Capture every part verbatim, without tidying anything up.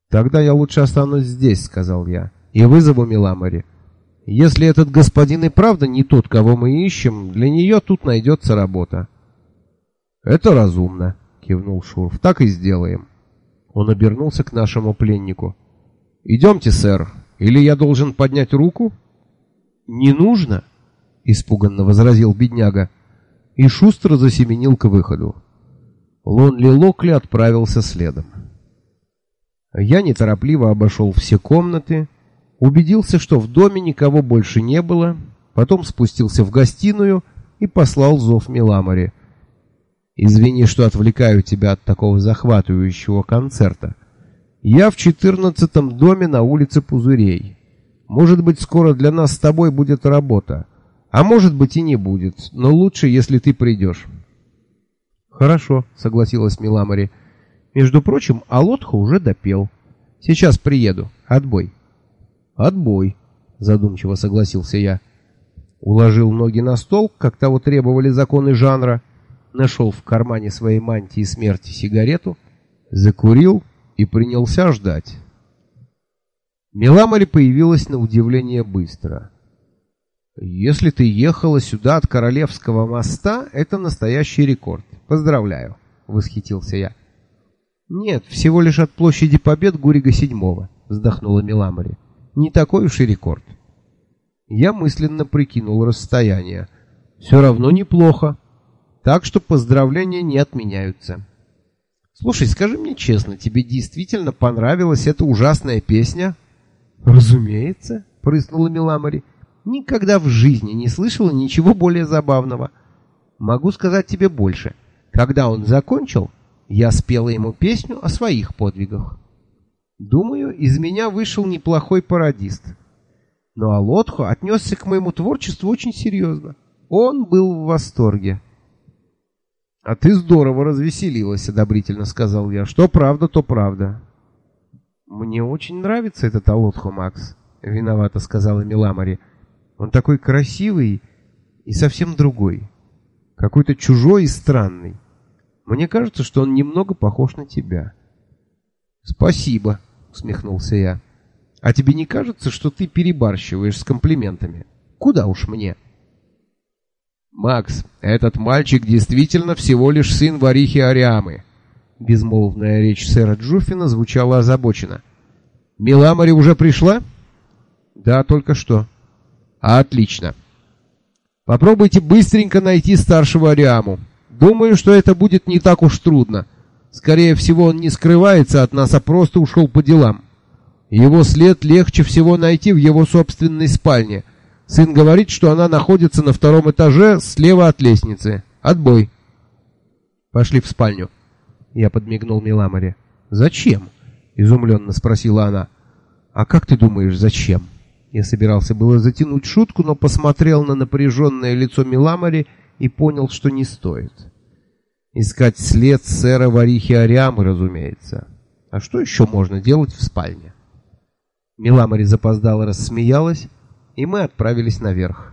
«Тогда я лучше останусь здесь», — сказал я, — «и вызову Миламори. Если этот господин и правда не тот, кого мы ищем, для нее тут найдется работа». «Это разумно», — кивнул Шурф, — «так и сделаем». Он обернулся к нашему пленнику. «Идемте, сэр, или я должен поднять руку?» «Не нужно», — испуганно возразил бедняга, и шустро засеменил к выходу. Лонли Локли отправился следом. Я неторопливо обошел все комнаты, убедился, что в доме никого больше не было, потом спустился в гостиную и послал зов Миламори. «Извини, что отвлекаю тебя от такого захватывающего концерта. Я в четырнадцатом доме на улице Пузырей. Может быть, скоро для нас с тобой будет работа, а может быть и не будет, но лучше, если ты придешь». «Хорошо», — согласилась Миламори. «Между прочим, Алотхо уже допел. Сейчас приеду. Отбой». «Отбой», — задумчиво согласился я. Уложил ноги на стол, как того требовали законы жанра, нашел в кармане своей мантии смерти сигарету, закурил и принялся ждать. Миламори появилась на удивление быстро. «Если ты ехала сюда от Королевского моста, это настоящий рекорд. Поздравляю», — восхитился я. «Нет, всего лишь от площади Побед Гурига седьмого», — вздохнула Миламори. «Не такой уж и рекорд». Я мысленно прикинул расстояние. «Все равно неплохо. Так что поздравления не отменяются». «Слушай, скажи мне честно, тебе действительно понравилась эта ужасная песня?» «Разумеется», — прыснула Миламори. «Никогда в жизни не слышала ничего более забавного. Могу сказать тебе больше. Когда он закончил, я спела ему песню о своих подвигах. Думаю, из меня вышел неплохой пародист. Но Алотхо отнесся к моему творчеству очень серьезно. Он был в восторге». «А ты здорово развеселилась», — одобрительно сказал я. «Что правда, то правда». «Мне очень нравится этот Алотхо, Макс», — виновато сказала Миламори. «Он такой красивый и совсем другой. Какой-то чужой и странный. Мне кажется, что он немного похож на тебя». «Спасибо», — усмехнулся я. «А тебе не кажется, что ты перебарщиваешь с комплиментами? Куда уж мне?» «Макс, этот мальчик действительно всего лишь сын ворихи Ариамы». Безмолвная речь сэра Джуффина звучала озабоченно. «Миламори уже пришла?» «Да, только что». «Отлично. Попробуйте быстренько найти старшего Ариаму. Думаю, что это будет не так уж трудно. Скорее всего, он не скрывается от нас, а просто ушел по делам. Его след легче всего найти в его собственной спальне. Сын говорит, что она находится на втором этаже слева от лестницы. Отбой». «Пошли в спальню». Я подмигнул Миламори. «Зачем?» — изумленно спросила она. «А как ты думаешь, зачем?» Я собирался было затянуть шутку, но посмотрел на напряженное лицо Миламори и понял, что не стоит. Искать след сэра ворихи Ариамы, разумеется. А что еще можно делать в спальне? Миламори запоздало рассмеялась, и мы отправились наверх.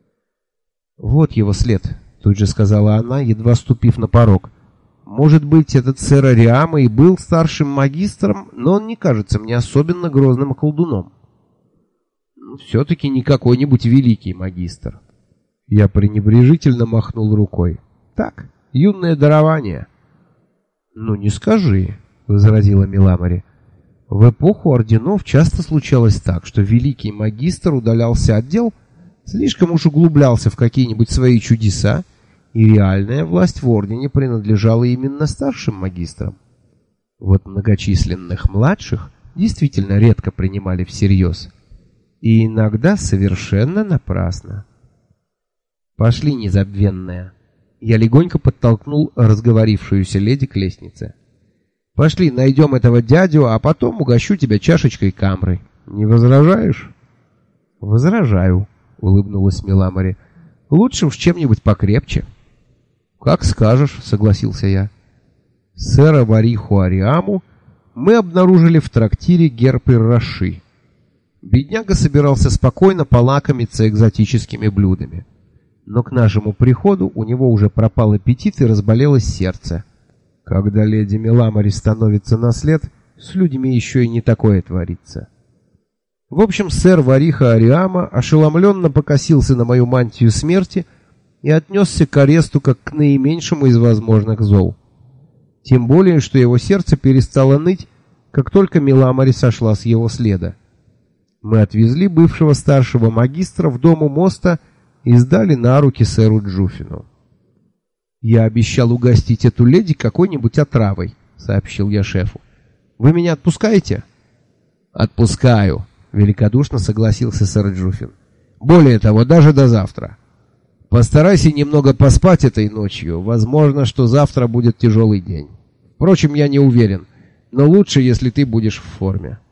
«Вот его след», — тут же сказала она, едва ступив на порог. «Может быть, этот сэр Ариама и был старшим магистром, но он не кажется мне особенно грозным колдуном. Все-таки не какой-нибудь великий магистр». Я пренебрежительно махнул рукой. «Так, юное дарование». «Ну, не скажи», — возразила Миламори. «В эпоху орденов часто случалось так, что великий магистр удалялся от дел, слишком уж углублялся в какие-нибудь свои чудеса, и реальная власть в ордене принадлежала именно старшим магистрам. Вот многочисленных младших действительно редко принимали всерьез, и иногда совершенно напрасно». «Пошли, незабвенная». Я легонько подтолкнул разговорившуюся леди к лестнице. «Пошли, найдем этого дядю, а потом угощу тебя чашечкой камры. Не возражаешь?» «Возражаю», — улыбнулась Миламори. «Лучше уж чем-нибудь покрепче». «Как скажешь», — согласился я. Сэра вориху Ариаму мы обнаружили в трактире Герпер-Раши. Бедняга собирался спокойно полакомиться экзотическими блюдами. Но к нашему приходу у него уже пропал аппетит и разболелось сердце. Когда леди Миламори становится на след, С людьми еще и не такое творится. В общем, сэр Вариха Ариама ошеломленно покосился на мою мантию смерти и отнесся к аресту как к наименьшему из возможных зол. Тем более, что его сердце перестало ныть, как только Миламари сошла с его следа. Мы отвезли бывшего старшего магистра в дом у моста и сдали на руки сэру Джуфину. «Я обещал угостить эту леди какой-нибудь отравой», — сообщил я шефу. «Вы меня отпускаете?» «Отпускаю», — великодушно согласился сэр Джуфин. «Более того, даже до завтра. Постарайся немного поспать этой ночью. Возможно, что завтра будет тяжелый день. Впрочем, я не уверен, но лучше, если ты будешь в форме».